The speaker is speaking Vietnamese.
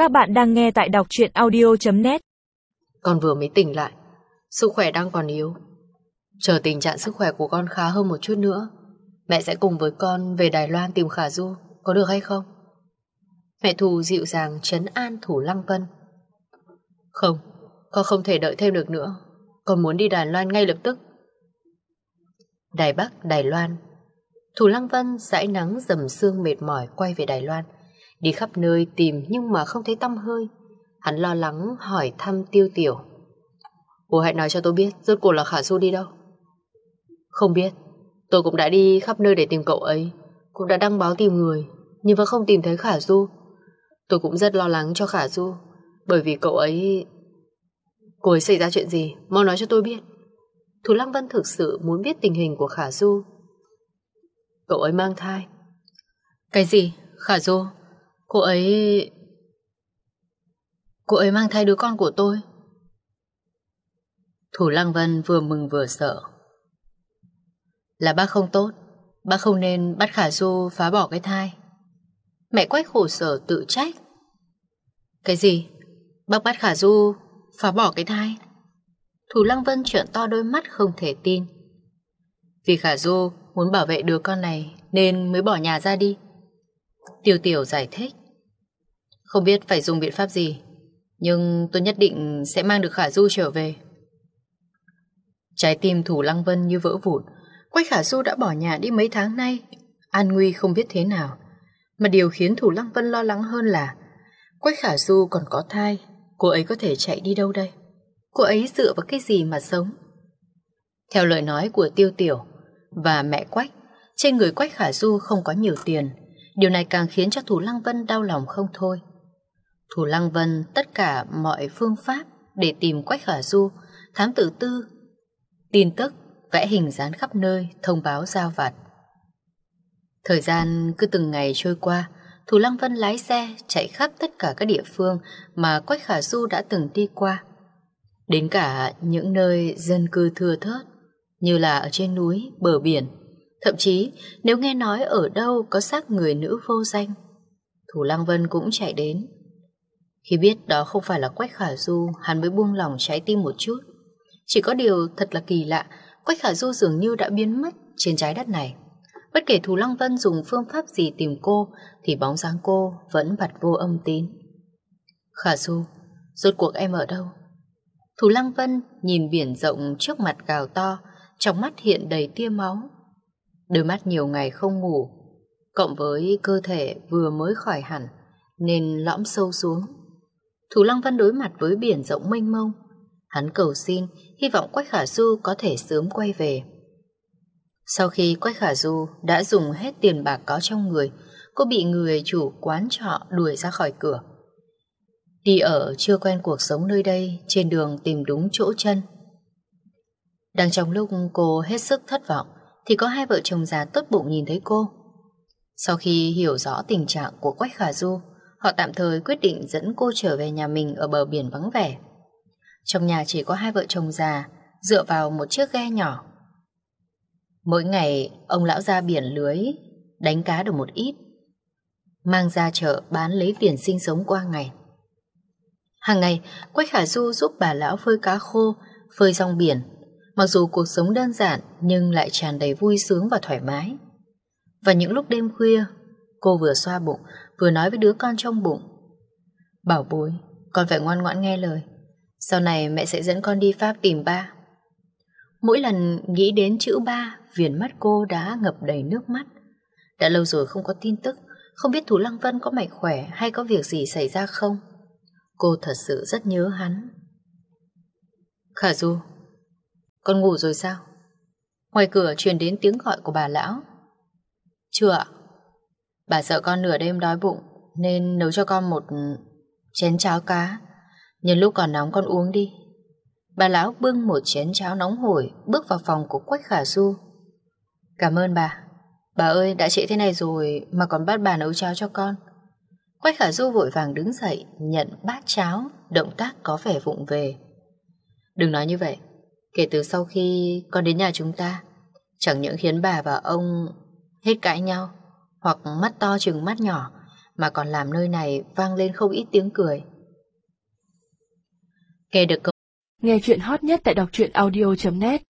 Các bạn đang nghe tại đọc truyện audio.net. Con vừa mới tỉnh lại, sức khỏe đang còn yếu. Chờ tình trạng sức khỏe của con khá hơn một chút nữa, mẹ sẽ cùng với con về Đài Loan tìm Khả Du, có được hay không? Mẹ Thu dịu dàng trấn an Thủ Lăng Vân. Không, con không thể đợi thêm được nữa. Con muốn đi Đài Loan ngay lập tức. Đài Bắc, Đài Loan. Thủ Lăng Vân dãi nắng dầm sương mệt mỏi quay về Đài Loan. Đi khắp nơi tìm nhưng mà không thấy tăm hơi. Hắn lo lắng hỏi thăm Tiêu Tiểu. Bố hãy nói cho tôi biết rốt cuộc là Khả Du đi đâu. Không biết. Tôi cũng đã đi khắp nơi để tìm cậu ấy, cũng đã đăng báo tìm người, nhưng vẫn không tìm thấy Khả Du. Tôi cũng rất lo lắng cho Khả Du, bởi vì cô ấy xảy ra chuyện gì, mau nói cho tôi biết. Thủ Lăng Vân thực sự muốn biết tình hình của Khả Du. Cậu ấy mang thai. Cái gì? Khả Du? Cô ấy mang thai đứa con của tôi. Thủ Lăng Vân vừa mừng vừa sợ. Là bác không tốt, bác không nên bắt Khả Du phá bỏ cái thai. Mẹ Quách khổ sở tự trách. Cái gì? Bác bắt Khả Du phá bỏ cái thai? Thủ Lăng Vân trợn to đôi mắt không thể tin. Vì Khả Du muốn bảo vệ đứa con này nên mới bỏ nhà ra đi. Tiêu Tiểu giải thích. Không biết phải dùng biện pháp gì, nhưng tôi nhất định sẽ mang được Khả Du trở về. Trái tim Thủ Lăng Vân như vỡ vụn. Quách Khả Du đã bỏ nhà đi mấy tháng nay, an nguy không biết thế nào. Mà điều khiến Thủ Lăng Vân lo lắng hơn là Quách Khả Du còn có thai. Cô ấy có thể chạy đi đâu đây? Cô ấy dựa vào cái gì mà sống? Theo lời nói của Tiêu Tiểu và mẹ Quách, trên người Quách Khả Du không có nhiều tiền. Điều này càng khiến cho Thủ Lăng Vân đau lòng không thôi. Thủ Lăng Vân tất cả mọi phương pháp để tìm Quách Khả Du, thám tử tư, tin tức, vẽ hình dán khắp nơi, thông báo giao vặt. Thời gian cứ từng ngày trôi qua, Thủ Lăng Vân lái xe chạy khắp tất cả các địa phương mà Quách Khả Du đã từng đi qua. Đến cả những nơi dân cư thưa thớt, như là ở trên núi, bờ biển. Thậm chí nếu nghe nói ở đâu có xác người nữ vô danh, Thủ Lăng Vân cũng chạy đến. Khi biết đó không phải là Quách Khả Du, hắn mới buông lỏng trái tim một chút. Chỉ có điều thật là kỳ lạ, Quách Khả Du dường như đã biến mất trên trái đất này. Bất kể Thủ Lăng Vân dùng phương pháp gì tìm cô, thì bóng dáng cô vẫn bặt vô âm tín. Khả Du, rốt cuộc em ở đâu? Thủ Lăng Vân nhìn biển rộng trước mặt gào to, trong mắt hiện đầy tia máu. Đôi mắt nhiều ngày không ngủ, cộng với cơ thể vừa mới khỏi hẳn, nên lõm sâu xuống. Thủ Lăng Vân đối mặt với biển rộng mênh mông. Hắn cầu xin, hy vọng Quách Khả Du có thể sớm quay về. Sau khi Quách Khả Du đã dùng hết tiền bạc có trong người, cô bị người chủ quán trọ đuổi ra khỏi cửa. Đi ở chưa quen cuộc sống nơi đây, trên đường tìm đúng chỗ chân. Đang trong lúc cô hết sức thất vọng, thì có hai vợ chồng già tốt bụng nhìn thấy cô. Sau khi hiểu rõ tình trạng của Quách Khả Du, họ tạm thời quyết định dẫn cô trở về nhà mình ở bờ biển vắng vẻ. Trong nhà chỉ có hai vợ chồng già, dựa vào một chiếc ghe nhỏ. Mỗi ngày ông lão ra biển lưới, đánh cá được một ít, mang ra chợ bán lấy tiền sinh sống qua ngày. Hàng ngày Quách Khả Du giúp bà lão phơi cá khô, phơi rong biển. Mặc dù cuộc sống đơn giản nhưng lại tràn đầy vui sướng và thoải mái. Và những lúc đêm khuya, cô vừa xoa bụng vừa nói với đứa con trong bụng. Bảo bối, con phải ngoan ngoãn nghe lời. Sau này mẹ sẽ dẫn con đi Pháp tìm ba. Mỗi lần nghĩ đến chữ ba, viền mắt cô đã ngập đầy nước mắt. Đã lâu rồi không có tin tức, không biết Thủ Lăng Vân có mạnh khỏe hay có việc gì xảy ra không. Cô thật sự rất nhớ hắn. Khả Du, con ngủ rồi sao? Ngoài cửa truyền đến tiếng gọi của bà lão. Chưa ạ. Bà sợ con nửa đêm đói bụng nên nấu cho con một chén cháo cá. Nhân lúc còn nóng con uống đi. Bà lão bưng một chén cháo nóng hổi bước vào phòng của Quách Khả Du. Cảm ơn bà. Bà ơi, đã trễ thế này rồi mà còn bắt bà nấu cháo cho con. Quách Khả Du vội vàng đứng dậy nhận bát cháo, động tác có vẻ vụng về. Đừng nói như vậy. Kể từ sau khi con đến nhà chúng ta, chẳng những khiến bà và ông hết cãi nhau hoặc mắt to chừng mắt nhỏ, mà còn làm nơi này vang lên không ít tiếng cười. Nghe được câu Nghe chuyện hot nhất tại đọc truyện audio.net